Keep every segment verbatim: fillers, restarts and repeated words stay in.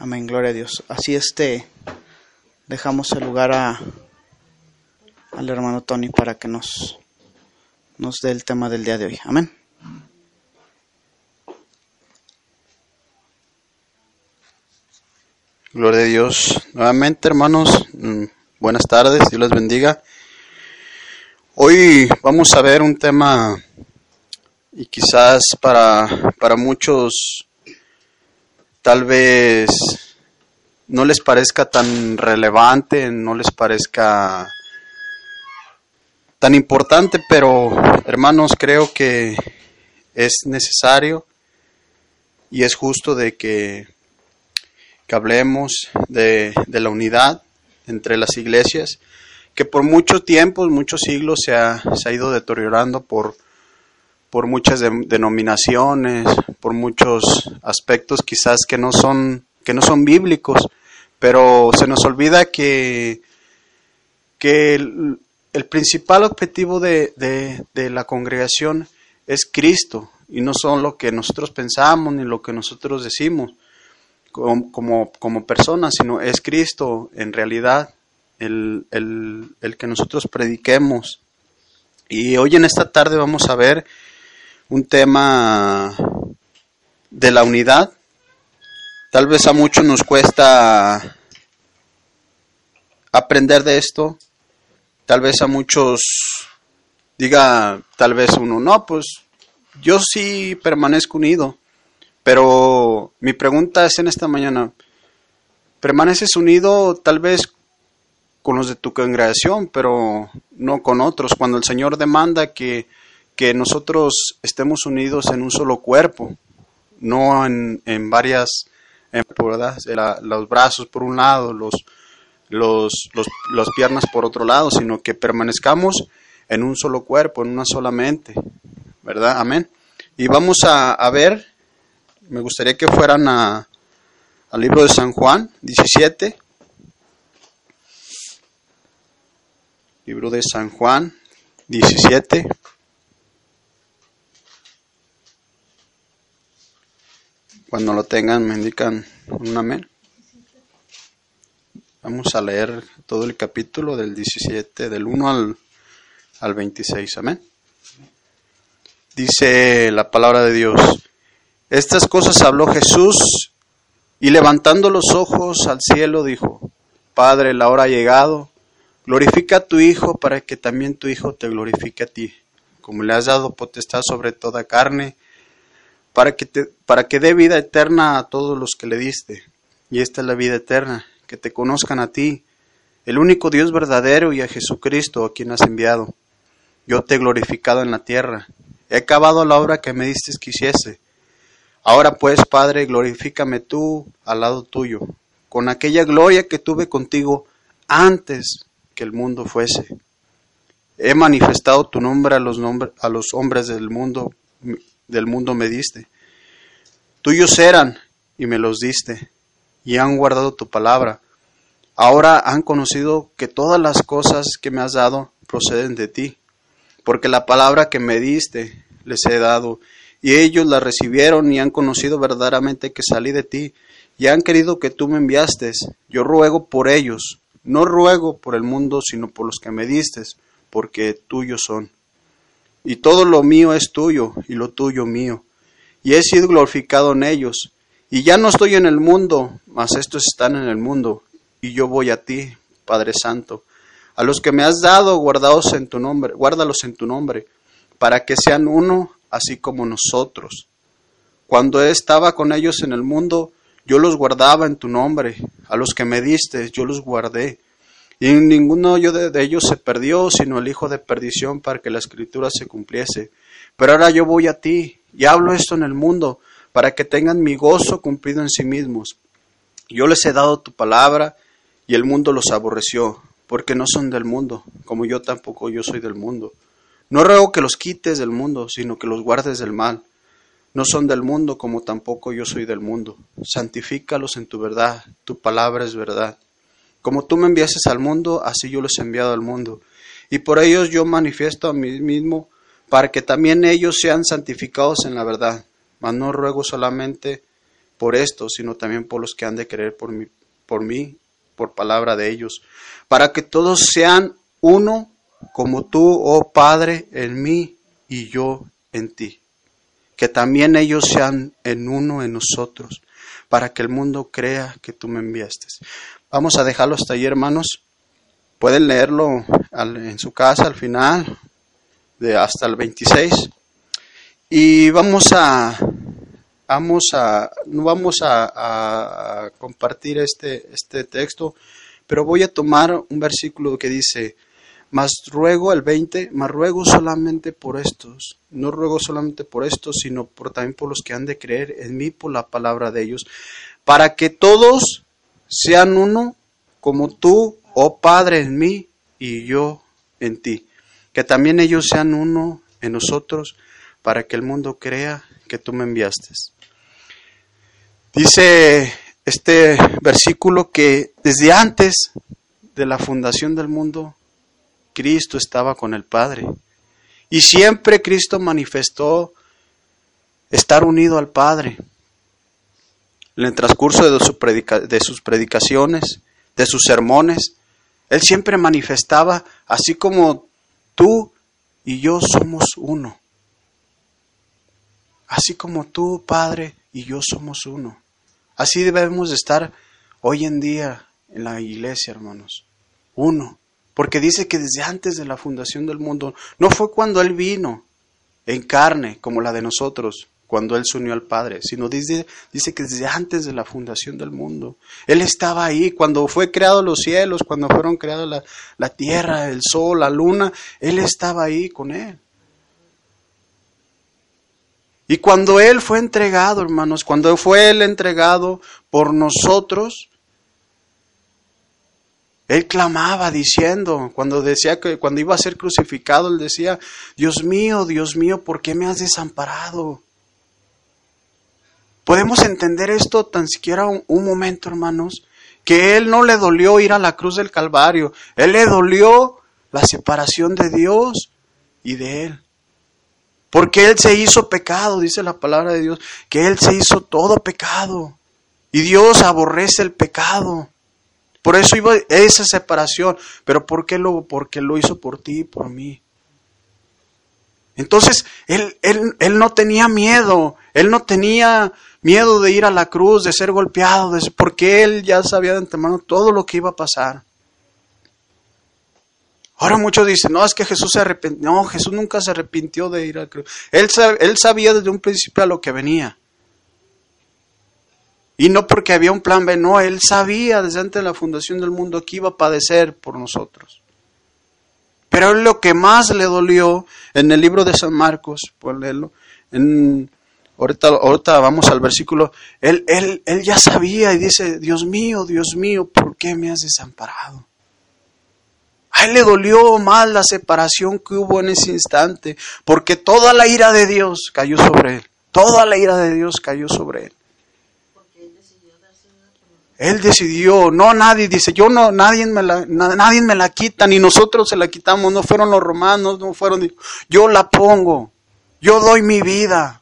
Amén, gloria a Dios. Así este, dejamos el lugar a, al hermano Tony para que nos, nos dé el tema del día de hoy. Amén. Gloria a Dios. Nuevamente, hermanos, buenas tardes, Dios les bendiga. Hoy vamos a ver un tema y quizás para, para muchos tal vez no les parezca tan relevante, no les parezca tan importante, pero hermanos, creo que es necesario y es justo de que que hablemos de, de la unidad entre las iglesias, que por mucho tiempo, muchos siglos se ha, se ha ido deteriorando por, por muchas de, denominaciones, por muchos aspectos quizás que no son, que no son bíblicos, pero se nos olvida que, que el, el principal objetivo de, de, de la congregación es Cristo, y no son lo que nosotros pensamos ni lo que nosotros decimos como, como personas, sino es Cristo en realidad el, el, el que nosotros prediquemos. Y hoy en esta tarde vamos a ver un tema de la unidad. Tal vez a muchos nos cuesta aprender de esto, tal vez a muchos diga, tal vez uno, no, pues yo sí permanezco unido. Pero mi pregunta es en esta mañana, ¿permaneces unido tal vez con los de tu congregación, pero no con otros? Cuando el Señor demanda que, que nosotros estemos unidos en un solo cuerpo, no en, en varias, en, ¿verdad? La, los brazos por un lado, los, los, los, las piernas por otro lado, sino que permanezcamos en un solo cuerpo, en una sola mente, ¿verdad? Amén. Y vamos a, a ver... Me gustaría que fueran a, al libro de San Juan diecisiete. Libro de San Juan diecisiete. Cuando lo tengan me indican un amén. Vamos a leer todo el capítulo del diecisiete, del uno al, al veintiséis. Amén. Dice la palabra de Dios. Estas cosas habló Jesús, y levantando los ojos al cielo dijo, Padre, la hora ha llegado, glorifica a tu Hijo para que también tu Hijo te glorifique a ti, como le has dado potestad sobre toda carne, para que, te, para que dé vida eterna a todos los que le diste. Y esta es la vida eterna, que te conozcan a ti, el único Dios verdadero, y a Jesucristo, a quien has enviado. Yo te he glorificado en la tierra, he acabado la obra que me diste que hiciese. Ahora pues, Padre, glorifícame tú al lado tuyo, con aquella gloria que tuve contigo antes que el mundo fuese. He manifestado tu nombre a los, nombre, a los hombres del mundo, del mundo me diste. Tuyos eran y me los diste, y han guardado tu palabra. Ahora han conocido que todas las cosas que me has dado proceden de ti, porque la palabra que me diste les he dado, y ellos la recibieron y han conocido verdaderamente que salí de ti, y han querido que tú me enviaste. Yo ruego por ellos, no ruego por el mundo, sino por los que me diste, porque tuyos son. Y todo lo mío es tuyo, y lo tuyo mío. Y he sido glorificado en ellos. Y ya no estoy en el mundo, mas estos están en el mundo, y yo voy a ti, Padre Santo. A los que me has dado, guardados en tu nombre, guárdalos en tu nombre, para que sean uno, así como nosotros. Cuando estaba con ellos en el mundo, yo los guardaba en tu nombre. A los que me diste, yo los guardé. Y ninguno de ellos se perdió, sino el hijo de perdición, para que la escritura se cumpliese. Pero ahora yo voy a ti, y hablo esto en el mundo, para que tengan mi gozo cumplido en sí mismos. Yo les he dado tu palabra, y el mundo los aborreció, porque no son del mundo, como yo tampoco yo soy del mundo. No ruego que los quites del mundo, sino que los guardes del mal. No son del mundo, como tampoco yo soy del mundo. Santifícalos en tu verdad, tu palabra es verdad. Como tú me enviaste al mundo, así yo los he enviado al mundo. Y por ellos yo manifiesto a mí mismo, para que también ellos sean santificados en la verdad. Mas no ruego solamente por esto, sino también por los que han de creer por mí, por mí, por palabra de ellos, para que todos sean uno, como tú, oh Padre, en mí y yo en ti. Que también ellos sean en uno en nosotros, para que el mundo crea que tú me enviaste. Vamos a dejarlo hasta ahí, hermanos. Pueden leerlo al, en su casa al final, de hasta el veintiséis. Y vamos a, vamos a, no vamos a, a compartir este, este texto, pero voy a tomar un versículo que dice: Mas ruego, el veinte, mas ruego solamente por estos, no ruego solamente por estos, sino por, también por los que han de creer en mí por la palabra de ellos, para que todos sean uno, como tú, oh Padre, en mí y yo en ti. Que también ellos sean uno en nosotros, para que el mundo crea que tú me enviaste. Dice este versículo que desde antes de la fundación del mundo, Cristo estaba con el Padre. Y siempre Cristo manifestó estar unido al Padre. En el transcurso de, su predica, de sus predicaciones, de sus sermones, Él siempre manifestaba, así como tú y yo somos uno. Así como tú, Padre, y yo somos uno. Así debemos de estar hoy en día en la iglesia, hermanos. Uno. Porque dice que desde antes de la fundación del mundo, no fue cuando Él vino en carne como la de nosotros, cuando Él se unió al Padre, sino dice, dice que desde antes de la fundación del mundo, Él estaba ahí, cuando fue creado los cielos, cuando fueron creados la, la tierra, el sol, la luna, Él estaba ahí con Él. Y cuando Él fue entregado, hermanos, cuando fue Él entregado por nosotros, Él clamaba diciendo, cuando decía que cuando iba a ser crucificado, Él decía: Dios mío, Dios mío, ¿por qué me has desamparado? Podemos entender esto tan siquiera un, un momento, hermanos, que Él no le dolió ir a la cruz del Calvario, Él le dolió la separación de Dios y de Él. Porque Él se hizo pecado, dice la palabra de Dios, que Él se hizo todo pecado. Y Dios aborrece el pecado. Por eso iba esa separación. Pero ¿por qué lo, porque lo hizo por ti y por mí? Entonces, él, él, él no tenía miedo. Él no tenía miedo de ir a la cruz, de ser golpeado, de, porque Él ya sabía de antemano todo lo que iba a pasar. Ahora muchos dicen: no, es que Jesús se arrepintió. No, Jesús nunca se arrepintió de ir a la cruz. Él, él sabía desde un principio a lo que venía. Y no porque había un plan B, no, Él sabía desde antes de la fundación del mundo que iba a padecer por nosotros. Pero Él lo que más le dolió, en el libro de San Marcos, por leerlo, en, ahorita, ahorita vamos al versículo, él, él, él ya sabía y dice: Dios mío, Dios mío, ¿por qué me has desamparado? A Él le dolió más la separación que hubo en ese instante, porque toda la ira de Dios cayó sobre Él. Toda la ira de Dios cayó sobre Él. Él decidió, no nadie, dice, yo no, nadie me la, nadie me la quita, ni nosotros se la quitamos, no fueron los romanos, no fueron, yo la pongo, yo doy mi vida.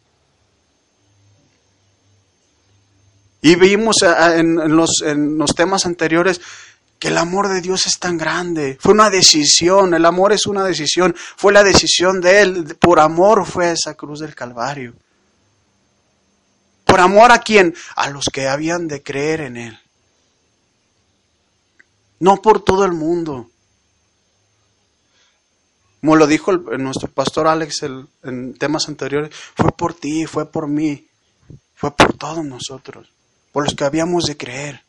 Y vimos en, en, los, en los temas anteriores que el amor de Dios es tan grande, fue una decisión, el amor es una decisión, fue la decisión de Él, por amor fue a esa cruz del Calvario. ¿Por amor a quién? A los que habían de creer en Él. No por todo el mundo. Como lo dijo el, nuestro pastor Alex el, en temas anteriores, fue por ti, fue por mí, fue por todos nosotros, por los que habíamos de creer.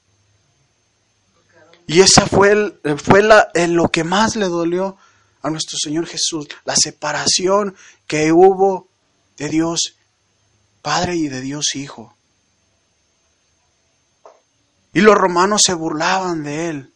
Y esa fue, el, fue la, el, lo que más le dolió a nuestro Señor Jesús, la separación que hubo de Dios Padre y de Dios Hijo. Y los romanos se burlaban de Él.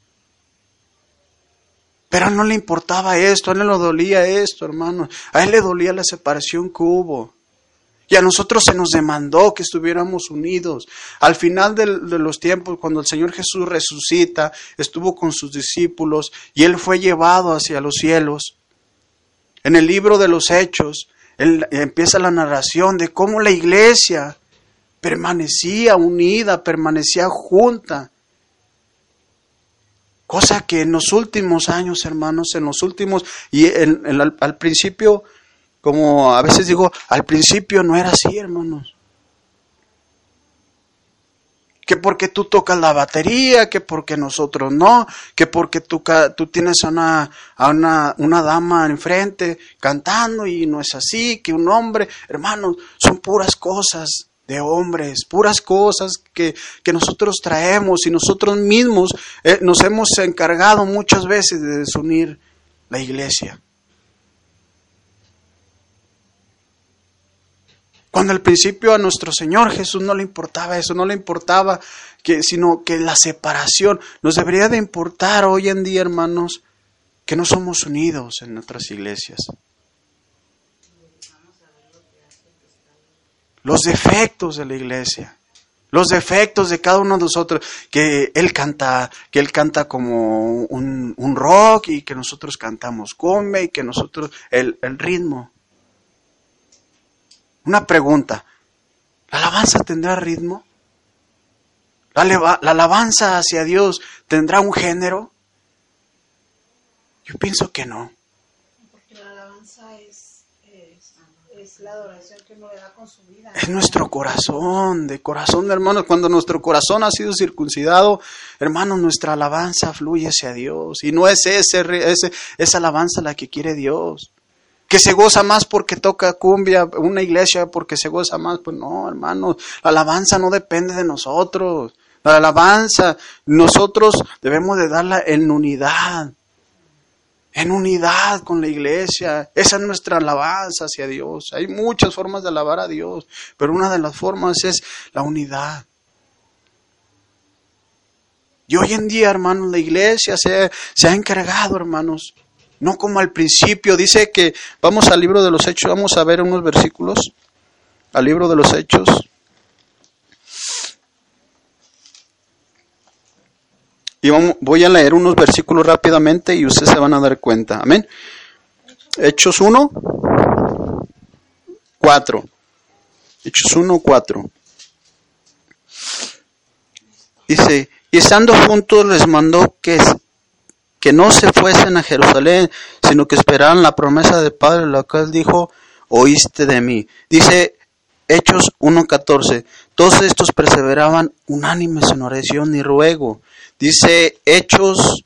Pero a Él no le importaba esto, a Él no le dolía esto, hermano. A Él le dolía la separación que hubo. Y a nosotros se nos demandó que estuviéramos unidos. Al final de, de los tiempos, cuando el Señor Jesús resucita, estuvo con sus discípulos y Él fue llevado hacia los cielos. En el libro de los Hechos, Él, empieza la narración de cómo la iglesia permanecía unida, permanecía junta. Cosa que en los últimos años, hermanos, en los últimos, y en, en, al, al principio, como a veces digo, al principio no era así, hermanos. Que porque tú tocas la batería, que porque nosotros no, que porque tú, tú tienes a una, a una, una dama enfrente cantando y no es así, que un hombre, hermanos, son puras cosas de hombres, puras cosas que, que nosotros traemos y nosotros mismos eh, nos hemos encargado muchas veces de desunir la iglesia. Cuando al principio a nuestro Señor Jesús no le importaba eso, no le importaba que, sino que la separación. Nos debería de importar hoy en día, hermanos, que no somos unidos en nuestras iglesias. Los defectos de la iglesia, los defectos de cada uno de nosotros, que él canta, que él canta como un, un rock y que nosotros cantamos cumbia y que nosotros el, el ritmo. Una pregunta, ¿la alabanza tendrá ritmo? ¿La, leva, ¿La alabanza hacia Dios tendrá un género? Yo pienso que no. Porque la alabanza es, es, es la adoración que uno le da con su vida. Es nuestro corazón, de corazón, hermanos. Cuando nuestro corazón ha sido circuncidado, hermanos, nuestra alabanza fluye hacia Dios. Y no es ese, ese, esa alabanza la que quiere Dios. Que se goza más porque toca cumbia, una iglesia porque se goza más. Pues no, hermanos, la alabanza no depende de nosotros. La alabanza, nosotros debemos de darla en unidad. En unidad con la iglesia. Esa es nuestra alabanza hacia Dios. Hay muchas formas de alabar a Dios, pero una de las formas es la unidad. Y hoy en día, hermanos, la iglesia se, se ha encargado, hermanos, no como al principio. Dice que, vamos al libro de los Hechos, vamos a ver unos versículos, al libro de los Hechos. Y vamos, voy a leer unos versículos rápidamente y ustedes se van a dar cuenta. Amén. Hechos uno, cuatro. Hechos uno, cuatro. Dice, y estando juntos les mandó que que no se fuesen a Jerusalén, sino que esperaran la promesa del Padre, la cual dijo, oíste de mí. Dice Hechos uno catorce, todos estos perseveraban unánimes en oración y ruego. Dice Hechos,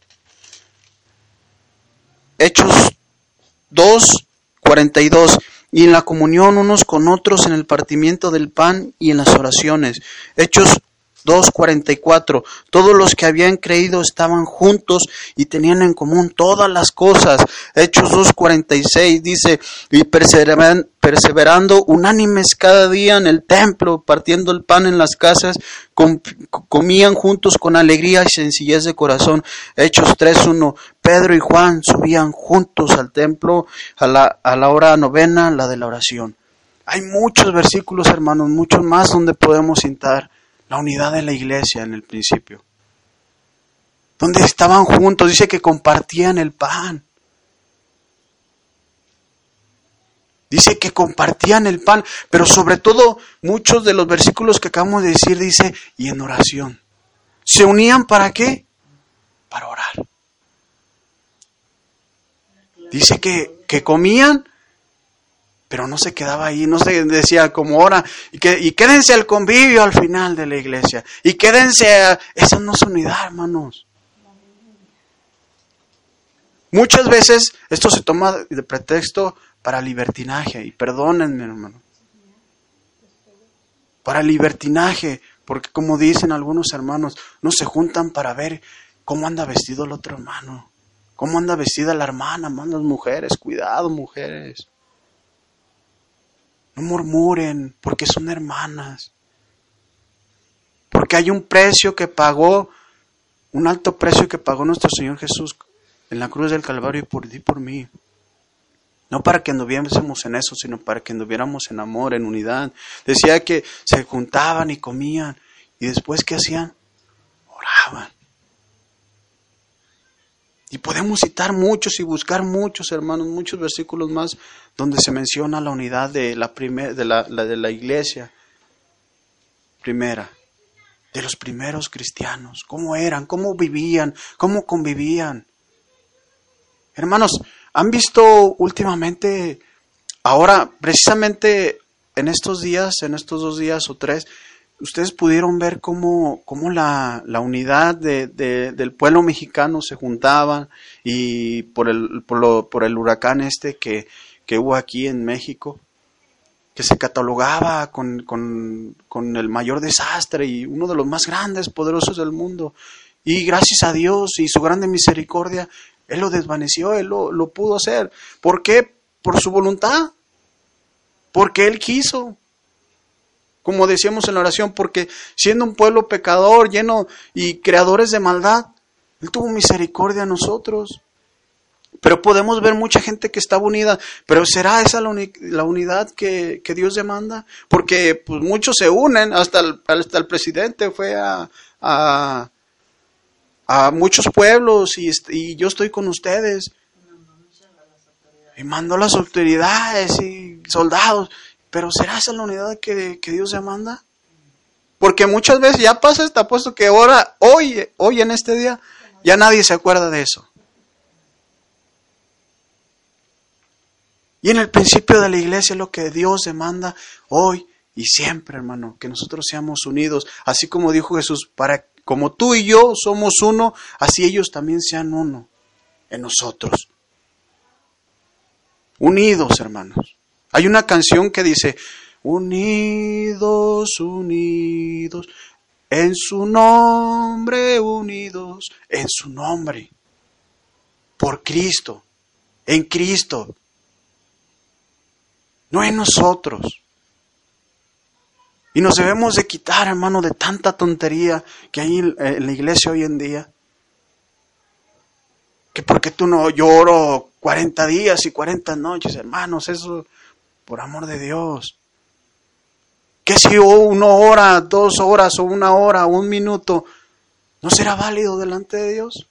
Hechos dos cuarenta y dos, y en la comunión unos con otros, en el partimiento del pan y en las oraciones. Hechos dos cuarenta y cuatro, todos los que habían creído estaban juntos y tenían en común todas las cosas. Hechos dos cuarenta y seis dice, y perseveran, perseverando unánimes cada día en el templo, partiendo el pan en las casas, com, comían juntos con alegría y sencillez de corazón. Hechos tres uno, Pedro y Juan subían juntos al templo a la, a la hora novena, la de la oración. Hay muchos versículos, hermanos, muchos más donde podemos citar la unidad de la iglesia en el principio. Donde estaban juntos, dice que compartían el pan. Dice que compartían el pan, pero sobre todo muchos de los versículos que acabamos de decir dice, y en oración. ¿Se unían para qué? Para orar. Dice que, que comían, pero no se quedaba ahí, no se decía como hora, y, que, y quédense al convivio al final de la iglesia, y quédense, a, esa no es unidad, hermanos. Muchas veces esto se toma de pretexto para libertinaje, y perdónenme, hermano, para libertinaje, porque como dicen algunos hermanos, no se juntan para ver cómo anda vestido el otro hermano, cómo anda vestida la hermana, más las mujeres, cuidado mujeres. No murmuren, porque son hermanas. Porque hay un precio que pagó, un alto precio que pagó nuestro Señor Jesús en la cruz del Calvario por ti y por mí. No para que anduviésemos en eso, sino para que anduviéramos en amor, en unidad. Decía que se juntaban y comían, y después ¿qué hacían? Oraban. Y podemos citar muchos y buscar muchos, hermanos, muchos versículos más donde se menciona la unidad de la, primer, de la, la, de la iglesia. primera, de los primeros cristianos, cómo eran, cómo vivían, cómo convivían. Hermanos, ¿han visto últimamente, ahora precisamente en estos días, en estos dos días o tres, ustedes pudieron ver cómo, cómo la, la unidad de, de, del pueblo mexicano se juntaban y por el, por, lo, por el huracán este que, que hubo aquí en México, que se catalogaba con, con, con el mayor desastre y uno de los más grandes, poderosos del mundo? Y gracias a Dios y su grande misericordia, Él lo desvaneció, Él lo, lo pudo hacer. ¿Por qué? Por su voluntad. Porque Él quiso. Como decíamos en la oración, porque siendo un pueblo pecador, lleno y creadores de maldad, Él tuvo misericordia a nosotros. Pero podemos ver mucha gente que estaba unida. Pero ¿será esa la, uni- la unidad que, que Dios demanda? Porque pues, muchos se unen, hasta el, hasta el presidente fue a, a, a muchos pueblos y, y yo estoy con ustedes. Y mandó las autoridades y soldados. Pero ¿será esa la unidad que, que Dios demanda? Porque muchas veces ya pasa, está puesto que ahora, hoy, hoy en este día, ya nadie se acuerda de eso. Y en el principio de la iglesia es lo que Dios demanda hoy y siempre, hermano, que nosotros seamos unidos, así como dijo Jesús, para como tú y yo somos uno, así ellos también sean uno en nosotros. Unidos, hermanos. Hay una canción que dice, unidos, unidos, en su nombre, unidos, en su nombre, por Cristo, en Cristo, no en nosotros. Y nos debemos de quitar, hermano, de tanta tontería que hay en la iglesia hoy en día. Que porque tú no lloro cuarenta días y cuarenta noches, hermanos, eso... Por amor de Dios. Que si una hora, dos horas o una hora o un minuto, ¿no será válido delante de Dios?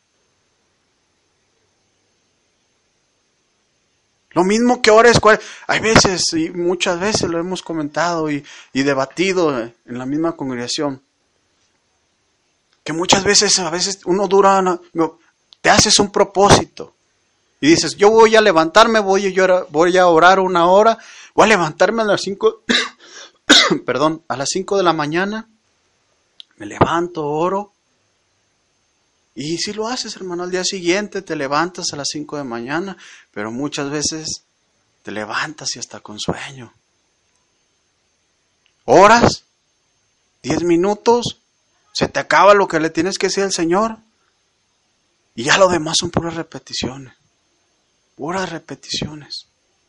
Lo mismo que ahora es... Hay veces, y muchas veces lo hemos comentado y, y debatido en la misma congregación, que muchas veces, a veces uno dura, una, te haces un propósito y dices, yo voy a levantarme, voy a, llorar, voy a orar una hora, voy a levantarme a las cinco, perdón, a las cinco de la mañana, me levanto, oro, y si lo haces, hermano, al día siguiente te levantas a las cinco de la mañana, pero muchas veces te levantas y hasta con sueño. Horas, diez minutos, se te acaba lo que le tienes que decir al Señor, y ya lo demás son puras repeticiones, puras repeticiones.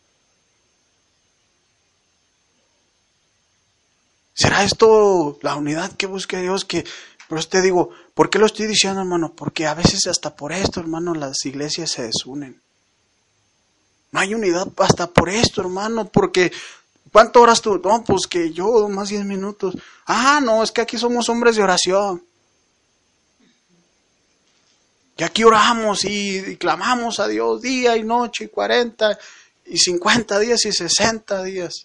¿Será esto la unidad que busque Dios? Que, pero te digo, ¿por qué lo estoy diciendo, hermano? Porque a veces hasta por esto, hermano, las iglesias se desunen. No hay unidad hasta por esto, hermano, porque ¿cuánto oras tú? No, pues que yo, más diez minutos. Ah, no, es que aquí somos hombres de oración. Y aquí oramos y, y clamamos a Dios día y noche, y cuarenta, y cincuenta días y sesenta días.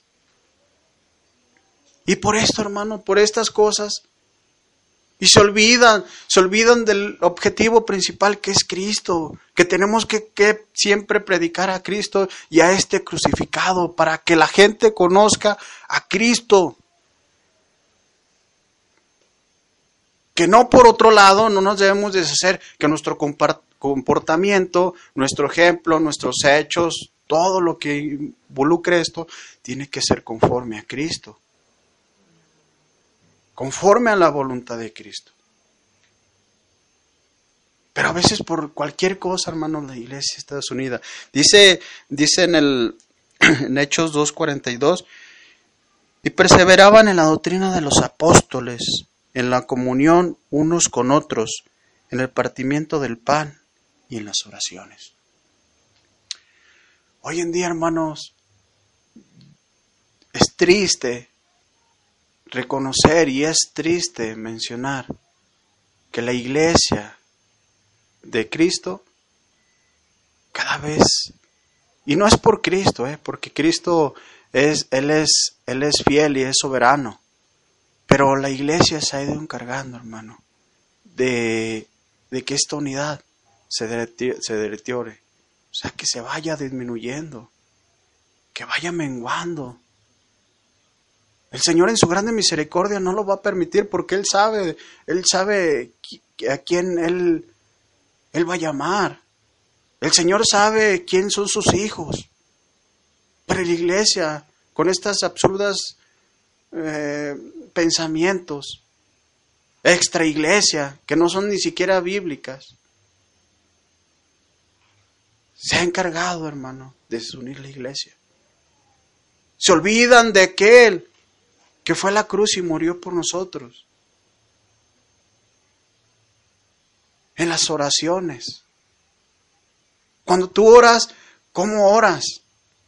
Y por esto, hermano, por estas cosas, y se olvidan, se olvidan del objetivo principal que es Cristo, que tenemos que, que siempre predicar a Cristo y a este crucificado para que la gente conozca a Cristo. Que no por otro lado, no nos debemos deshacer que nuestro comportamiento, nuestro ejemplo, nuestros hechos, todo lo que involucre esto, tiene que ser conforme a Cristo. Conforme a la voluntad de Cristo. Pero a veces por cualquier cosa, hermanos, la iglesia está desunida. Dice, dice en, el, en Hechos dos cuarenta y dos, y perseveraban en la doctrina de los apóstoles, en la comunión unos con otros, en el partimiento del pan y en las oraciones. Hoy en día, hermanos, es triste reconocer y es triste mencionar que la iglesia de Cristo cada vez, y no es por Cristo, eh, porque Cristo es, Él es, Él es fiel y es soberano, Pero la iglesia se ha ido encargando, hermano, de, de que esta unidad se, dereti- se deteriore. O sea, que se vaya disminuyendo, que vaya menguando. El Señor en su grande misericordia no lo va a permitir porque Él sabe, Él sabe a quién Él, Él va a llamar. El Señor sabe quién son sus hijos. Pero la iglesia, con estas absurdas eh, pensamientos, extra iglesia, que no son ni siquiera bíblicas, se ha encargado, hermano, de desunir la iglesia. Se olvidan de aquel que fue a la cruz y murió por nosotros. En las oraciones. Cuando tú oras, ¿cómo oras?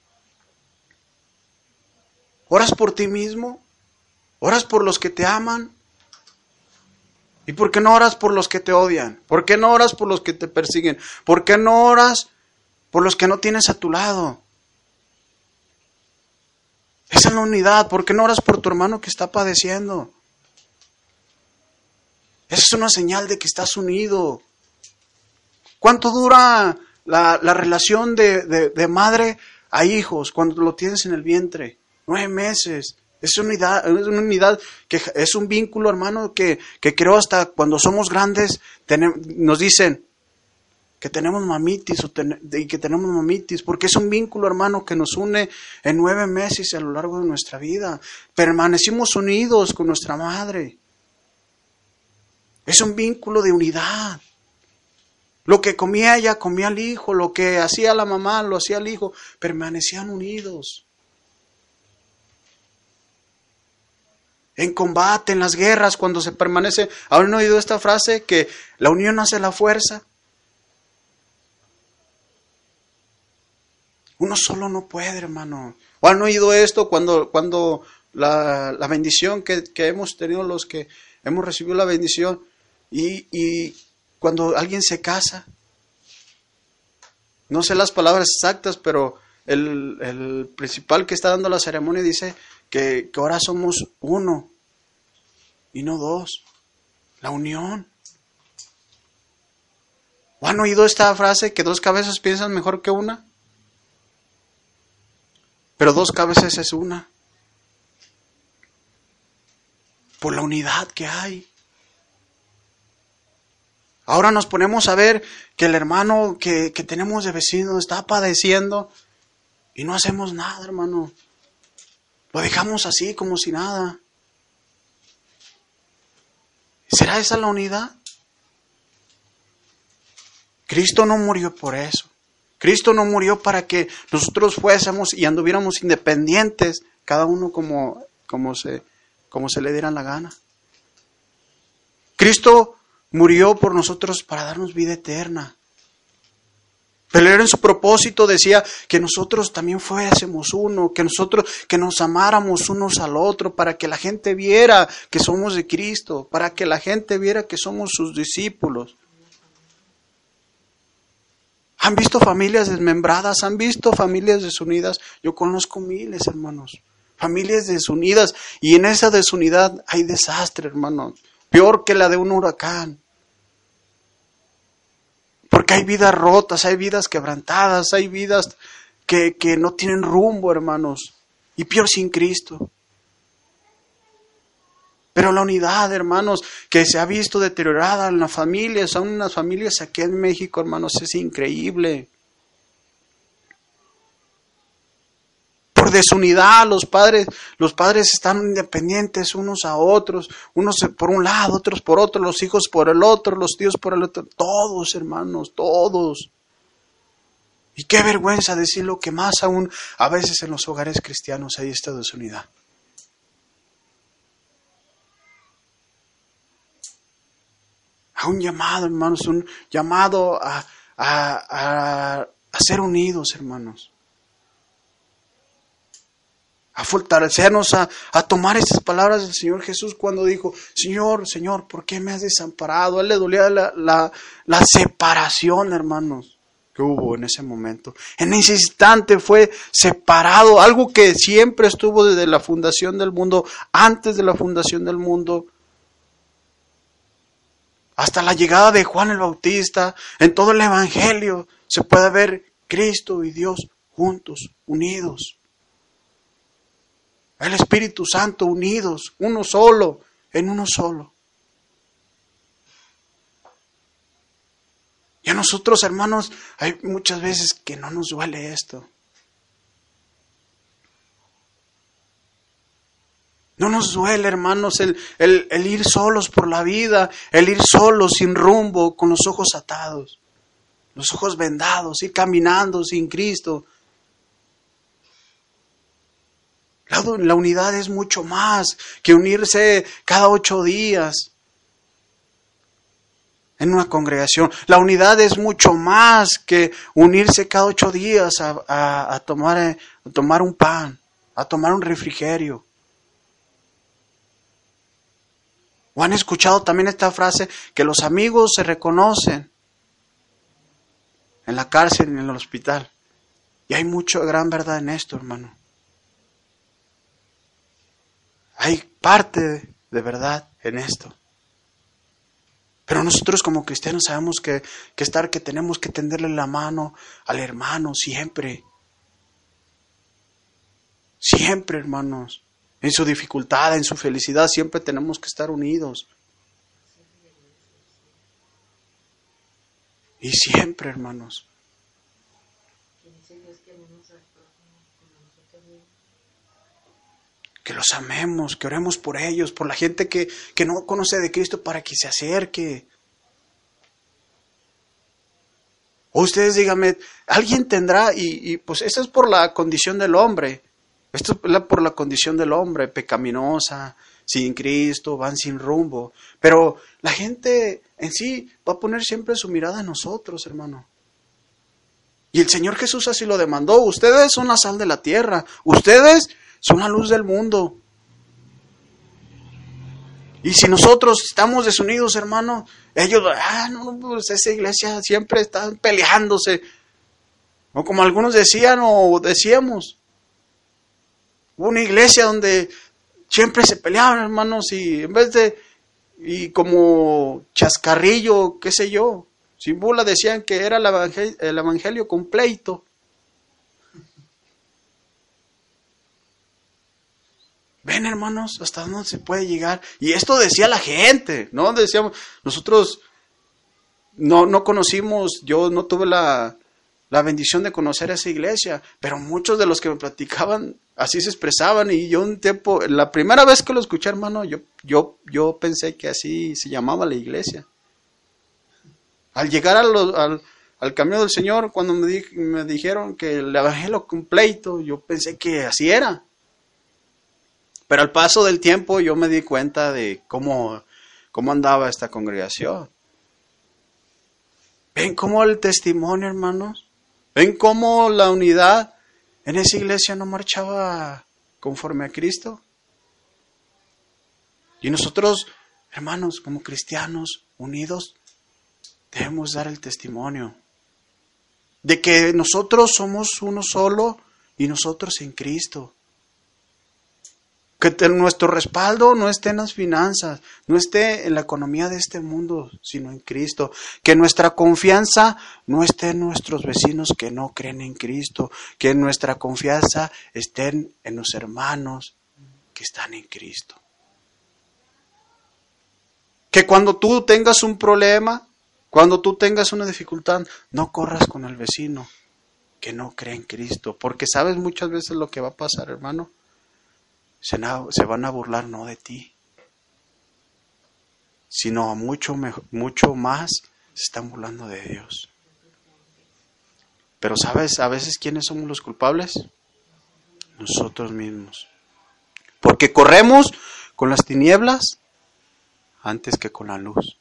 ¿Oras por ti mismo? ¿Oras por los que te aman? ¿Y por qué no oras por los que te odian? ¿Por qué no oras por los que te persiguen? ¿Por qué no oras por los que no tienes a tu lado? Esa es la unidad. ¿Por qué no oras por tu hermano que está padeciendo? Esa es una señal de que estás unido. ¿Cuánto dura la, la relación de, de, de madre a hijos cuando lo tienes en el vientre? Nueve meses. Es una unidad, es una unidad que es un vínculo, hermano, que, que creo hasta cuando somos grandes tenem, nos dicen que tenemos mamitis o ten, y que tenemos mamitis, porque es un vínculo, hermano, que nos une en nueve meses a lo largo de nuestra vida. Permanecimos unidos con nuestra madre. Es un vínculo de unidad. Lo que comía ella, comía el hijo. Lo que hacía la mamá, lo hacía el hijo. Permanecían unidos. En combate, en las guerras, cuando se permanece. ¿Han oído esta frase? Que la unión hace la fuerza. Uno solo no puede, hermano. ¿O han oído esto cuando, cuando la, la bendición que, que hemos tenido los que hemos recibido la bendición y, y cuando alguien se casa? No sé las palabras exactas, pero el, el principal que está dando la ceremonia dice que, que ahora somos uno y no dos. La unión. ¿O han oído esta frase que dos cabezas piensan mejor que una? Pero dos cabezas es una. Por la unidad que hay. Ahora nos ponemos a ver que el hermano que, que tenemos de vecino está padeciendo y no hacemos nada, hermano. Lo dejamos así como si nada. ¿Será esa la unidad? Cristo no murió por eso. Cristo no murió para que nosotros fuésemos y anduviéramos independientes, cada uno como, como, se, como se le diera la gana. Cristo murió por nosotros para darnos vida eterna. Pero Él en su propósito decía que nosotros también fuésemos uno, que nosotros, que nos amáramos unos al otro, para que la gente viera que somos de Cristo, para que la gente viera que somos sus discípulos. ¿Han visto familias desmembradas? ¿Han visto familias desunidas? Yo conozco miles, hermanos. Familias desunidas. Y en esa desunidad hay desastre, hermanos. Peor que la de un huracán. Porque hay vidas rotas, hay vidas quebrantadas, hay vidas que, que no tienen rumbo, hermanos. Y peor sin Cristo. Pero la unidad, hermanos, que se ha visto deteriorada en las familias, aún en las familias aquí en México, hermanos, es increíble. Por desunidad, los padres, los padres están independientes unos a otros, unos por un lado, otros por otro, los hijos por el otro, los tíos por el otro, todos, hermanos, todos. Y qué vergüenza decirlo, que más aún a veces en los hogares cristianos hay esta desunidad. A un llamado, hermanos, un llamado a, a, a, a ser unidos, hermanos. A fortalecernos, a, a tomar estas palabras del Señor Jesús cuando dijo, Señor, Señor, ¿por qué me has desamparado? A Él le dolía la, la, la separación, hermanos. que hubo en ese momento. En ese instante fue separado, algo que siempre estuvo desde la fundación del mundo, antes de la fundación del mundo, hasta la llegada de Juan el Bautista. En todo el Evangelio se puede ver Cristo y Dios juntos, unidos. El Espíritu Santo unidos, uno solo, en uno solo. Y a nosotros, hermanos, hay muchas veces que no nos duele esto. No nos duele, hermanos, el, el, el ir solos por la vida, el ir solos sin rumbo, con los ojos atados, los ojos vendados, ir caminando sin Cristo. La, la unidad es mucho más que unirse cada ocho días en una congregación. La unidad es mucho más que unirse cada ocho días a, a, a, tomar, a tomar un pan, a tomar un refrigerio. ¿O han escuchado también esta frase que los amigos se reconocen en la cárcel y en el hospital? Y hay mucha gran verdad en esto, hermano. Hay parte de verdad en esto. Pero nosotros como cristianos sabemos que, que estar, que tenemos que tenderle la mano al hermano siempre. Siempre, hermanos. En su dificultad, en su felicidad, siempre tenemos que estar unidos. Y siempre, hermanos. Que los amemos, que oremos por ellos, por la gente que, que no conoce de Cristo para que se acerque. O ustedes díganme, alguien tendrá, y, y pues esto es por la condición del hombre, esto es por la condición del hombre, pecaminosa, sin Cristo, van sin rumbo. Pero la gente en sí va a poner siempre su mirada en nosotros, hermano. Y el Señor Jesús así lo demandó. Ustedes son la sal de la tierra, ustedes son la luz del mundo. Y si nosotros estamos desunidos, hermano, ellos, ah, no, pues esa iglesia siempre está peleándose. O como algunos decían o decíamos, hubo una iglesia donde siempre se peleaban, hermanos, y en vez de, y como chascarrillo, qué sé yo, sin burla decían que era el evangelio, el evangelio con pleito. Ven, hermanos, hasta dónde se puede llegar. Y esto decía la gente, ¿no? Decíamos, nosotros no, no conocimos, yo no tuve la, la bendición de conocer a esa iglesia, pero muchos de los que me platicaban así se expresaban. Y yo un tiempo, la primera vez que lo escuché, hermano, yo, yo, yo pensé que así se llamaba la iglesia. Al llegar a lo, al, al camino del Señor, cuando me, di, me dijeron que el evangelio completo, yo pensé que así era. Pero al paso del tiempo yo me di cuenta de cómo, cómo andaba esta congregación. ¿Ven cómo el testimonio, hermanos? ¿Ven cómo la unidad en esa iglesia no marchaba conforme a Cristo? Y nosotros, hermanos, como cristianos unidos, debemos dar el testimonio de que nosotros somos uno solo y nosotros en Cristo. Que nuestro respaldo no esté en las finanzas, no esté en la economía de este mundo, sino en Cristo. Que nuestra confianza no esté en nuestros vecinos que no creen en Cristo. Que nuestra confianza esté en los hermanos que están en Cristo. Que cuando tú tengas un problema, cuando tú tengas una dificultad, no corras con el vecino que no cree en Cristo. Porque sabes muchas veces lo que va a pasar, hermano. Se, se van a burlar no de ti, sino a mucho, mucho más se están burlando de Dios. Pero ¿sabes a veces quiénes somos los culpables? Nosotros mismos. Porque corremos con las tinieblas antes que con la luz.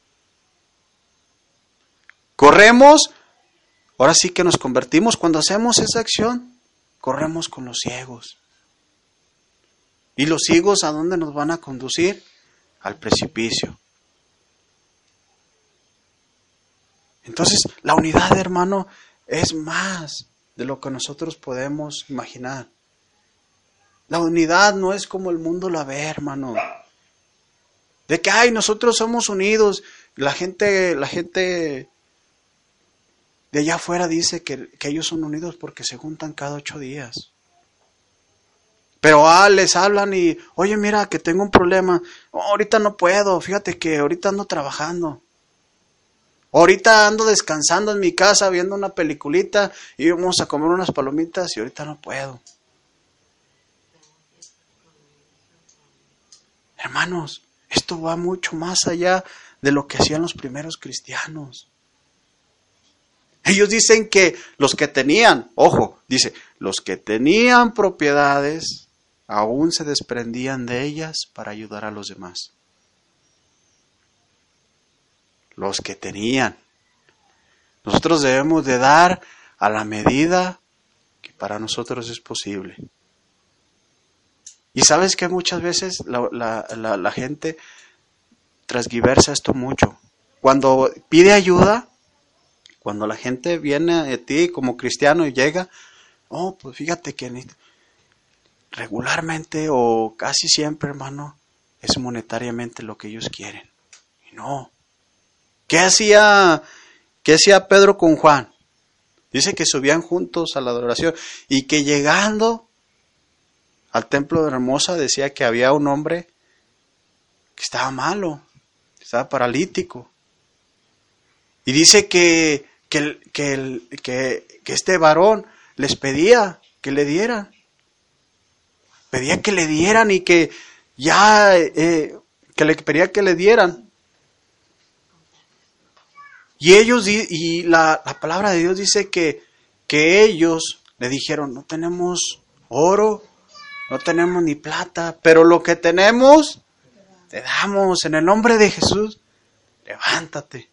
Corremos, ahora sí que nos convertimos, cuando hacemos esa acción, corremos con los ciegos. ¿Y los ciegos a dónde nos van a conducir? Al precipicio. Entonces, la unidad, hermano, es más de lo que nosotros podemos imaginar. La unidad no es como el mundo la ve, hermano. De que, ay, nosotros somos unidos. La gente, la gente de allá afuera dice que, que ellos son unidos porque se juntan cada ocho días. Pero ah, les hablan y, oye, mira, que tengo un problema. Oh, ahorita no puedo, fíjate que ahorita ando trabajando. Ahorita ando descansando en mi casa viendo una peliculita y vamos a comer unas palomitas y ahorita no puedo. Hermanos, esto va mucho más allá de lo que hacían los primeros cristianos. Ellos dicen que los que tenían, ojo, dice, los que tenían propiedades aún se desprendían de ellas para ayudar a los demás. Los que tenían. Nosotros debemos de dar a la medida que para nosotros es posible. Y sabes que muchas veces la, la, la, la gente transgiversa esto mucho. Cuando pide ayuda, cuando la gente viene a ti como cristiano y llega, oh, pues fíjate que regularmente o casi siempre, hermano, es monetariamente lo que ellos quieren. Y no. ¿Qué hacía, qué hacía Pedro con Juan? Dice que subían juntos a la adoración y que llegando al templo de Hermosa decía que había un hombre que estaba malo, que estaba paralítico. Y dice que, que, que, que, que este varón les pedía que le dieran. Pedía que le dieran y que ya, eh, que le pedía que le dieran. Y ellos, y la, la palabra de Dios dice que, que ellos le dijeron, no tenemos oro, no tenemos ni plata, pero lo que tenemos, te damos en el nombre de Jesús, levántate.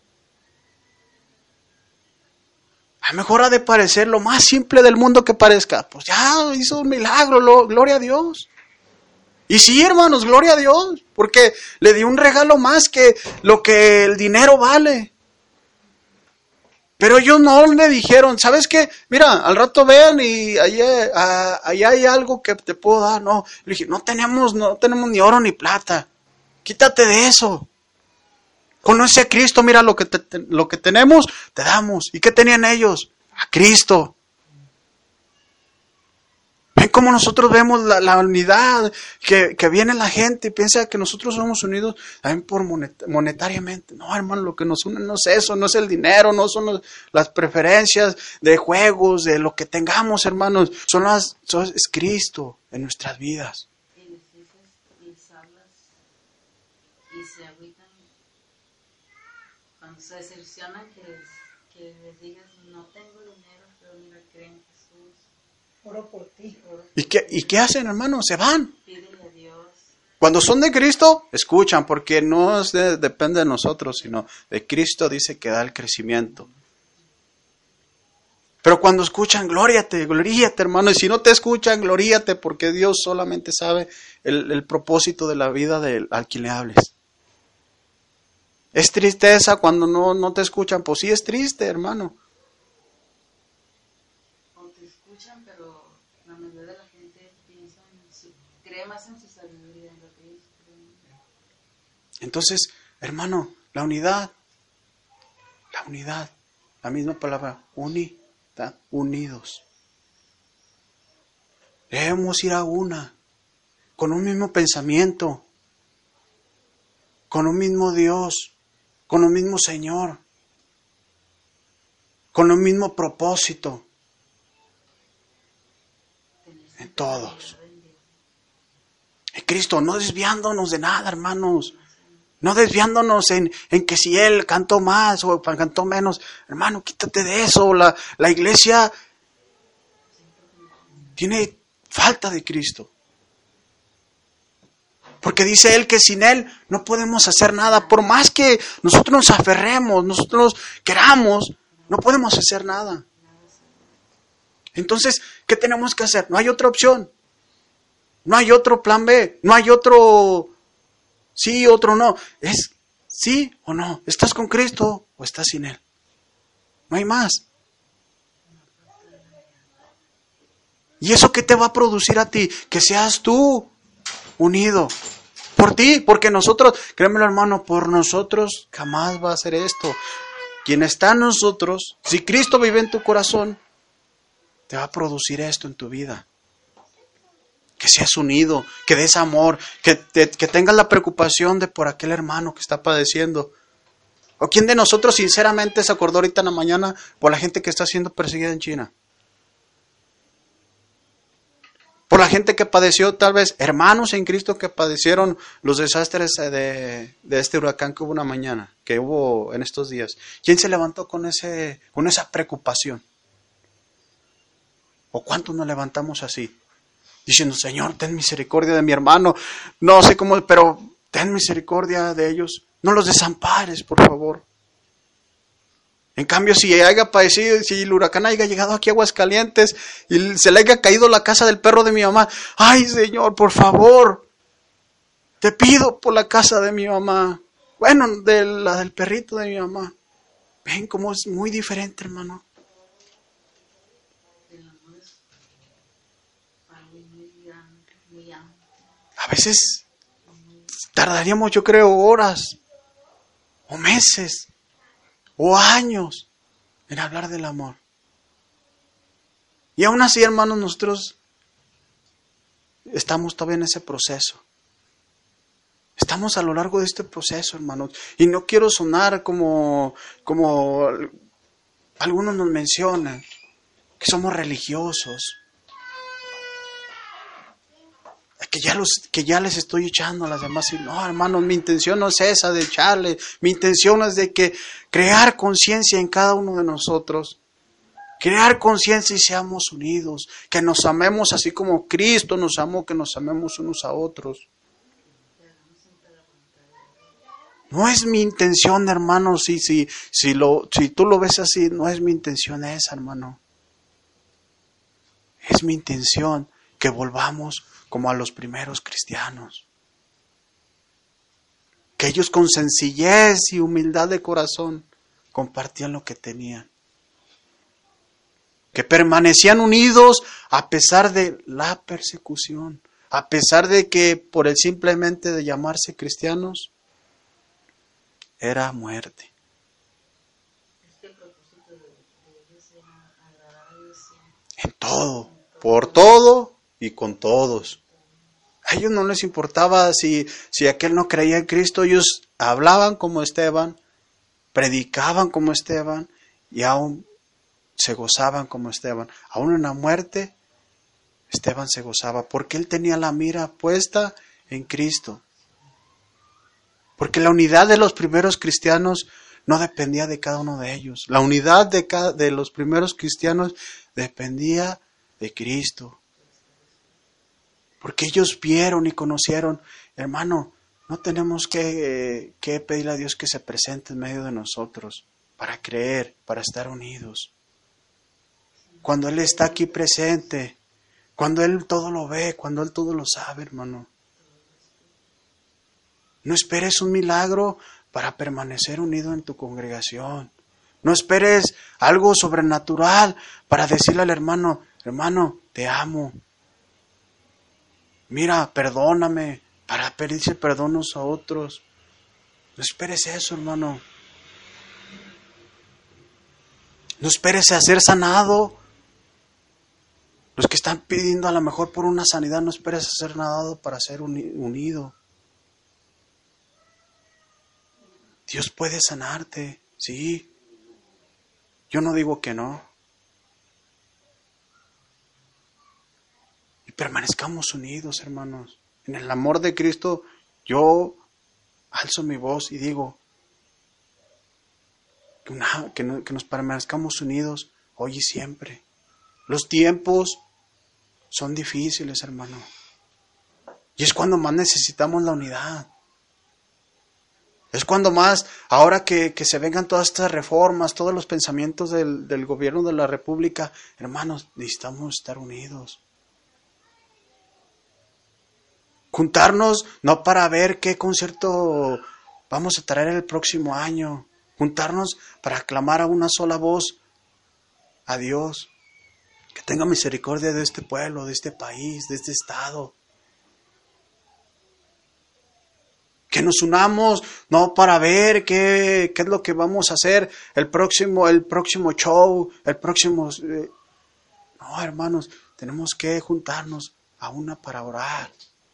A lo mejor ha de parecer lo más simple del mundo que parezca, pues ya hizo un milagro, lo, gloria a Dios. Y sí, hermanos, gloria a Dios, porque le dio un regalo más que lo que el dinero vale. Pero ellos no le dijeron, ¿sabes qué? Mira, al rato ven y allá, allá hay algo que te puedo dar. No, le dije, no tenemos, no tenemos ni oro ni plata. Quítate de eso. Conoce a Cristo, mira lo que, te, lo que tenemos, te damos. ¿Y qué tenían ellos? A Cristo. Ven cómo nosotros vemos la, la unidad, que, que viene la gente y piensa que nosotros somos unidos también por monet, monetariamente. No, hermano, lo que nos une no es eso, no es el dinero, no son los, las preferencias de juegos, de lo que tengamos, hermanos. Son las, son, es Cristo en nuestras vidas. Y les dices, les hablas y se agüitan cuando se decepcionan que les, que les digas, no tengo dinero, pero mira, creen en Jesús. Oro por ti. ¿Y qué, ¿Y qué hacen, hermanos? Se van. Pídele a Dios. Cuando son de Cristo, escuchan, porque no es de, depende de nosotros, sino de Cristo dice que da el crecimiento. Pero cuando escuchan, glóriate, gloríate, hermano. Y si no te escuchan, gloríate, porque Dios solamente sabe el, el propósito de la vida de al quien le hables. Es tristeza cuando no, no te escuchan. Pues sí es triste, hermano. Pero la mayoría de la gente piensa en su, cree más en su sabiduría, en lo que ellos creen. Entonces, hermano, la unidad, la unidad, la misma palabra, uni, ¿tá? Unidos. Debemos ir a una, con un mismo pensamiento, con un mismo Dios, con un mismo Señor, con un mismo propósito. En todos. En Cristo, no desviándonos de nada, hermanos. No desviándonos en, en que si Él cantó más o cantó menos. Hermano, quítate de eso. La, la iglesia tiene falta de Cristo. Porque dice Él que sin Él no podemos hacer nada. Por más que nosotros nos aferremos, nosotros queramos, no podemos hacer nada. Entonces, ¿qué tenemos que hacer? No hay otra opción. No hay otro plan B. No hay otro sí, otro no. Es sí o no. ¿Estás con Cristo o estás sin Él? No hay más. ¿Y eso qué te va a producir a ti? Que seas tú unido. Por ti, porque nosotros, créemelo hermano, por nosotros jamás va a ser esto. Quien está en nosotros, si Cristo vive en tu corazón, te va a producir esto en tu vida. Que seas unido, que des amor, que, te, que tengas la preocupación de por aquel hermano que está padeciendo. ¿O quién de nosotros sinceramente se acordó ahorita en la mañana por la gente que está siendo perseguida en China? Por la gente que padeció, tal vez, hermanos en Cristo que padecieron los desastres de, de este huracán que hubo una mañana, que hubo en estos días. ¿Quién se levantó con, ese, con esa preocupación? ¿O cuántos nos levantamos así? Diciendo, Señor, ten misericordia de mi hermano. No sé cómo, pero ten misericordia de ellos. No los desampares, por favor. En cambio, si haya padecido, si el huracán haya llegado aquí a Aguascalientes y se le haya caído la casa del perro de mi mamá, ay Señor, por favor, te pido por la casa de mi mamá, bueno, de la del perrito de mi mamá. Ven cómo es muy diferente, hermano. A veces tardaríamos, yo creo, horas o meses o años en hablar del amor. Y aún así, hermanos, nosotros estamos todavía en ese proceso. Estamos a lo largo de este proceso, hermanos. Y no quiero sonar como, como algunos nos mencionan, que somos religiosos. Que ya, los, que ya les estoy echando a las demás. Y no, hermanos, mi intención no es esa de echarle. Mi intención es de que crear conciencia en cada uno de nosotros. Crear conciencia y seamos unidos. Que nos amemos así como Cristo nos amó, que nos amemos unos a otros. No es mi intención, hermano, si, si, si, lo, si tú lo ves así, no es mi intención esa, hermano. Es mi intención que volvamos como a los primeros cristianos. Que ellos con sencillez y humildad de corazón compartían lo que tenían. Que permanecían unidos a pesar de la persecución. A pesar de que por el simplemente de llamarse cristianos era muerte. En todo, por todo y con todos. A ellos no les importaba si, si aquel no creía en Cristo. Ellos hablaban como Esteban, predicaban como Esteban y aún se gozaban como Esteban. Aún en la muerte, Esteban se gozaba porque él tenía la mira puesta en Cristo. Porque la unidad de los primeros cristianos no dependía de cada uno de ellos. La unidad de, cada, de los primeros cristianos dependía de Cristo. Porque ellos vieron y conocieron, hermano, no tenemos que, que pedirle a Dios que se presente en medio de nosotros para creer, para estar unidos. Cuando Él está aquí presente, cuando Él todo lo ve, cuando Él todo lo sabe, hermano. No esperes un milagro para permanecer unido en tu congregación. No esperes algo sobrenatural para decirle al hermano, hermano, te amo. Mira, perdóname, para pedirse perdonos a otros. No esperes eso, hermano. No esperes a ser sanado. Los que están pidiendo a lo mejor por una sanidad, no esperes a ser sanado para ser uni- unido. Dios puede sanarte, sí. Yo no digo que no. Y permanezcamos unidos, hermanos. En el amor de Cristo, yo alzo mi voz y digo que, una, que, no, que nos permanezcamos unidos hoy y siempre. Los tiempos son difíciles, hermano. Y es cuando más necesitamos la unidad. Es cuando más, ahora que, que se vengan todas estas reformas, todos los pensamientos del, del gobierno de la República, hermanos, necesitamos estar unidos. Juntarnos no para ver qué concierto vamos a traer el próximo año, juntarnos para clamar a una sola voz a Dios, que tenga misericordia de este pueblo, de este país, de este estado. Que nos unamos, no para ver qué, qué es lo que vamos a hacer, el próximo, el próximo show, el próximo... Eh, no, hermanos, tenemos que juntarnos a una para orar,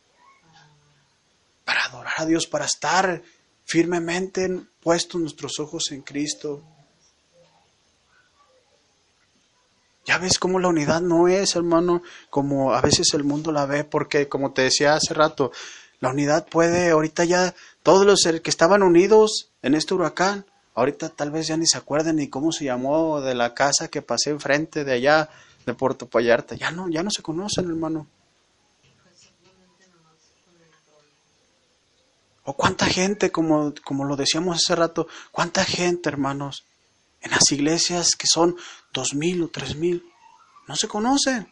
para adorar a Dios, para estar firmemente puestos nuestros ojos en Cristo. Ya ves cómo la unidad no es, hermano, como a veces el mundo la ve, porque como te decía hace rato, la unidad puede, ahorita ya, todos los que estaban unidos en este huracán, ahorita tal vez ya ni se acuerdan ni cómo se llamó de la casa que pasé enfrente de allá, de Puerto Vallarta. Ya no, ya no se conocen, hermano. O cuánta gente, como, como lo decíamos hace rato, cuánta gente, hermanos, en las iglesias que son dos mil o tres mil, no se conocen.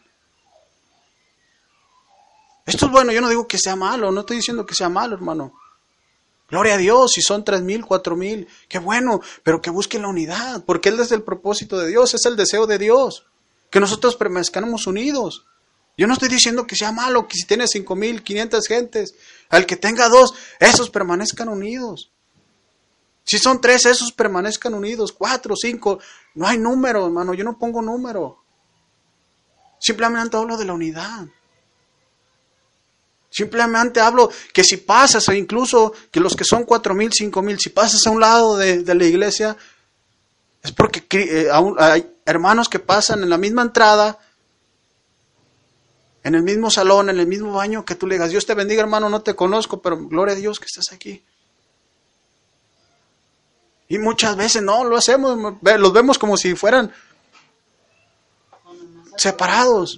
Esto es bueno, yo no digo que sea malo, no estoy diciendo que sea malo, hermano. Gloria a Dios, si son tres mil, cuatro mil, qué bueno, pero que busquen la unidad, porque Él es el propósito de Dios, es el deseo de Dios, que nosotros permanezcamos unidos. Yo no estoy diciendo que sea malo, que si tiene cinco mil, quinientas gentes, al que tenga dos, esos permanezcan unidos. Si son tres, esos permanezcan unidos, cuatro, cinco, no hay número, hermano, yo no pongo número. Simplemente hablo de la unidad. Simplemente hablo que si pasas, o incluso que los que son cuatro mil, cinco mil, si pasas a un lado de, de la iglesia, es porque eh, hay hermanos que pasan en la misma entrada, en el mismo salón, en el mismo baño, que tú le digas, Dios te bendiga, hermano, no te conozco, pero gloria a Dios que estás aquí. Y muchas veces no, lo hacemos, los vemos como si fueran separados.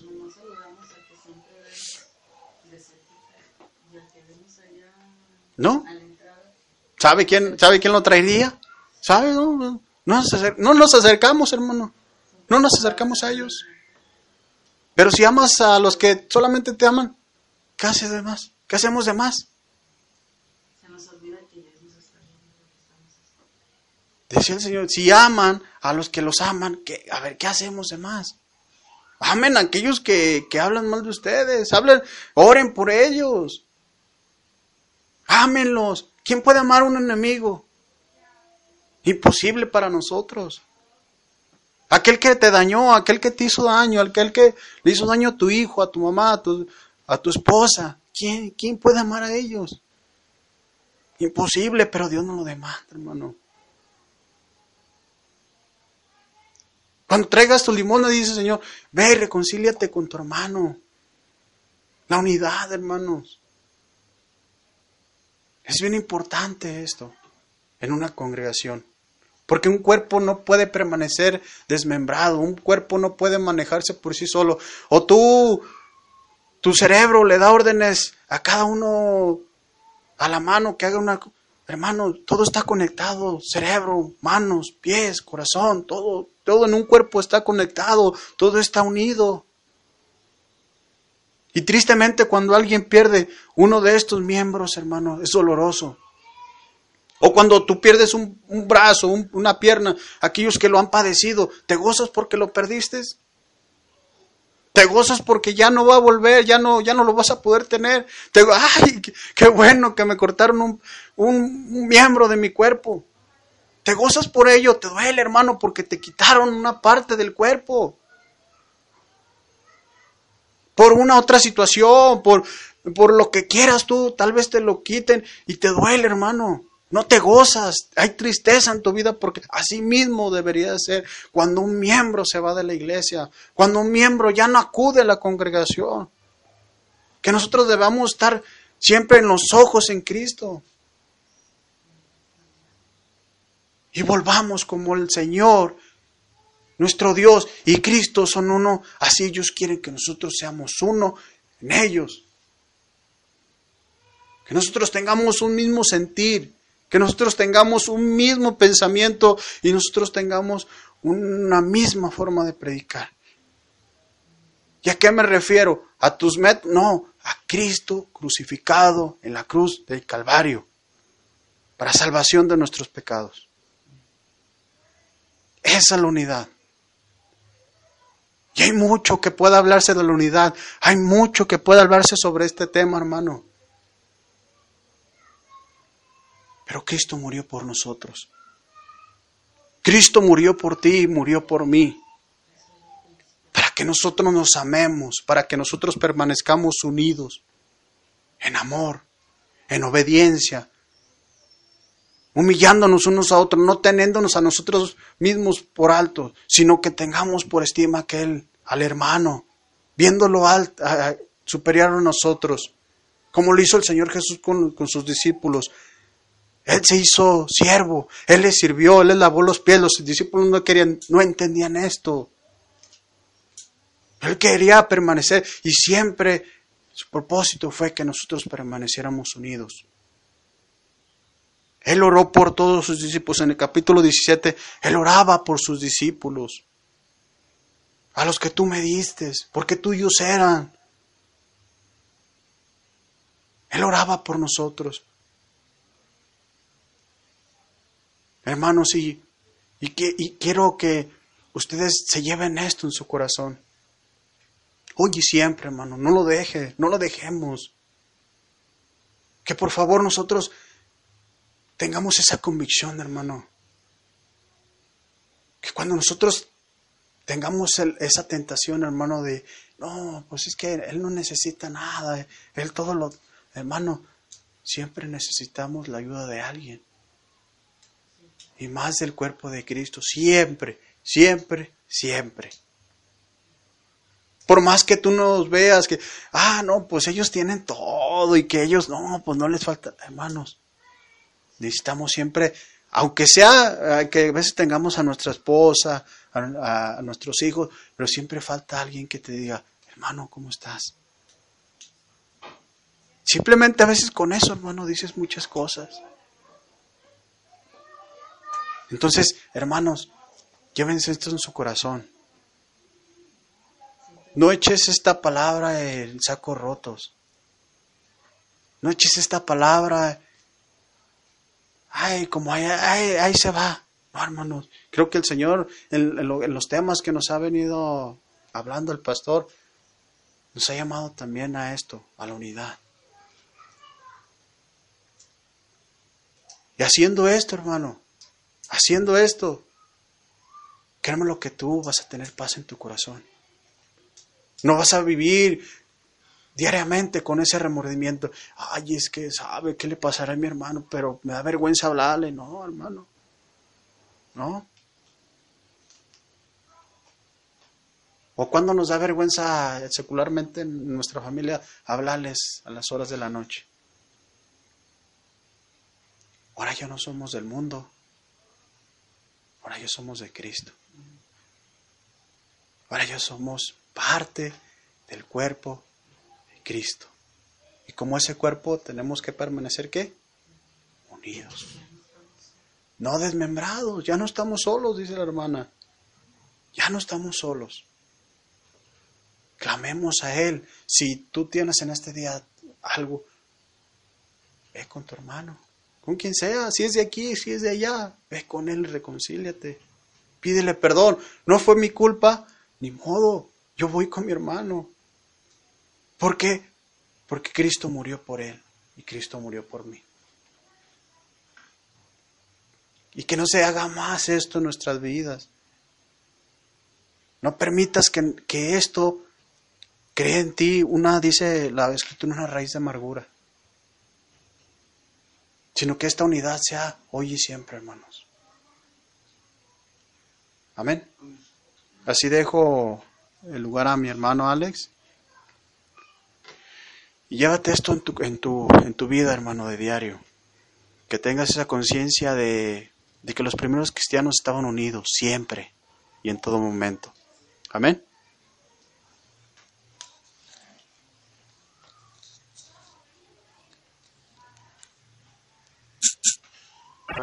¿No? ¿Sabe quién, sabe quién lo traería? ¿Sabe? No, no, no, nos acer- no nos acercamos, hermano. No nos acercamos a ellos. Pero si amas a los que solamente te aman, ¿qué haces de más? ¿Qué hacemos de más? Se nos olvida que Dios nos está viendo lo que estamos haciendo. Decía el Señor, si aman a los que los aman, ¿qué? A ver, ¿qué hacemos de más? Amen a aquellos que, que hablan mal de ustedes. Hablen, oren por ellos. Ámenlos. ¿Quién puede amar a un enemigo? Imposible para nosotros. Aquel que te dañó, aquel que te hizo daño, aquel que le hizo daño a tu hijo, a tu mamá, a tu, a tu esposa. ¿Quién, ¿Quién puede amar a ellos? Imposible, pero Dios no lo demanda, hermano. Cuando traigas tu limosna, dice Señor, ve y reconcíliate con tu hermano. La unidad, hermanos. Es bien importante esto en una congregación. Porque un cuerpo no puede permanecer desmembrado. Un cuerpo no puede manejarse por sí solo. O tú, tu cerebro le da órdenes a cada uno a la mano que haga una... Hermano, todo está conectado. Cerebro, manos, pies, corazón, todo, todo en un cuerpo está conectado. Todo está unido. Y tristemente cuando alguien pierde uno de estos miembros, hermano, es doloroso. O cuando tú pierdes un, un brazo, un, una pierna, aquellos que lo han padecido, ¿te gozas porque lo perdiste? ¿Te gozas porque ya no va a volver, ya no, ya no lo vas a poder tener? Te digo, ¡ay, qué, qué bueno que me cortaron un, un, un miembro de mi cuerpo! ¿Te gozas por ello? Te duele, hermano, porque te quitaron una parte del cuerpo. Por una otra situación, por, por lo que quieras tú, tal vez te lo quiten y te duele, hermano. No te gozas, hay tristeza en tu vida porque así mismo debería ser cuando un miembro se va de la iglesia, cuando un miembro ya no acude a la congregación. Que nosotros debamos estar siempre en los ojos en Cristo. Y volvamos como el Señor, nuestro Dios y Cristo son uno, así ellos quieren que nosotros seamos uno en ellos. Que nosotros tengamos un mismo sentir, que nosotros tengamos un mismo pensamiento y nosotros tengamos una misma forma de predicar. ¿Y a qué me refiero? ¿A tus metas? No, a Cristo crucificado en la cruz del Calvario para salvación de nuestros pecados. Esa es la unidad. Y hay mucho que pueda hablarse de la unidad. Hay mucho que pueda hablarse sobre este tema, hermano. Pero Cristo murió por nosotros. Cristo murió por ti y murió por mí. Para que nosotros nos amemos, para que nosotros permanezcamos unidos en amor, en obediencia, humillándonos unos a otros, no teniéndonos a nosotros mismos por alto, sino que tengamos por estima aquel, al hermano, viéndolo alto, a, superior a nosotros, como lo hizo el Señor Jesús con, con sus discípulos. Él se hizo siervo, Él les sirvió, Él les lavó los pies, los discípulos no querían, no entendían esto. Él quería permanecer y siempre su propósito fue que nosotros permaneciéramos unidos. Él oró por todos sus discípulos. En el capítulo diecisiete, Él oraba por sus discípulos. A los que tú me diste, porque tuyos eran. Él oraba por nosotros. Hermanos, y, y, que, y quiero que ustedes se lleven esto en su corazón. Hoy y siempre, hermano, no lo deje, no lo dejemos. Que por favor nosotros tengamos esa convicción, hermano. Que cuando nosotros tengamos el, esa tentación, hermano, de, no, pues es que Él no necesita nada, Él todo lo... Hermano, siempre necesitamos la ayuda de alguien. Y más del cuerpo de Cristo, siempre, siempre, siempre. Por más que tú nos veas que, ah, no, pues ellos tienen todo y que ellos, no, pues no les falta, hermanos. Necesitamos siempre, aunque sea que a veces tengamos a nuestra esposa, a, a nuestros hijos, pero siempre falta alguien que te diga, hermano, ¿cómo estás? Simplemente a veces con eso, hermano, dices muchas cosas. Entonces, hermanos, llévense esto en su corazón. No eches esta palabra en sacos rotos. No eches esta palabra, ay, como ahí, ahí, ahí se va. No, hermanos, creo que el Señor, en, en, lo, en los temas que nos ha venido hablando el pastor, nos ha llamado también a esto, a la unidad. Y haciendo esto, hermano, haciendo esto, créeme lo que tú vas a tener paz en tu corazón. No vas a vivir diariamente con ese remordimiento. Ay, es que sabe qué le pasará a mi hermano, pero me da vergüenza hablarle. No, hermano. No. O cuando nos da vergüenza secularmente en nuestra familia hablarles a las horas de la noche. Ahora ya no somos del mundo. Ahora ya somos de Cristo. Ahora ya somos parte del cuerpo de Cristo. Y como ese cuerpo tenemos que permanecer, ¿qué? Unidos. No desmembrados. Ya no estamos solos, dice la hermana. Ya no estamos solos. Clamemos a Él. Si tú tienes en este día algo, ve con tu hermano. Con quien sea. Si es de aquí, si es de allá. Ve con Él y reconcíliate. Pídele perdón. No fue mi culpa. Ni modo. Yo voy con mi hermano. ¿Por qué? Porque Cristo murió por él y Cristo murió por mí. Y que no se haga más esto en nuestras vidas. No permitas que, que esto cree en ti una, dice la Escritura, una raíz de amargura. Sino que esta unidad sea hoy y siempre, hermanos. Amén. Así dejo el lugar a mi hermano Alex. Y llévate esto en tu, en tu, en tu vida, hermano, de diario. Que tengas esa conciencia de, de que los primeros cristianos estaban unidos siempre y en todo momento. Amén.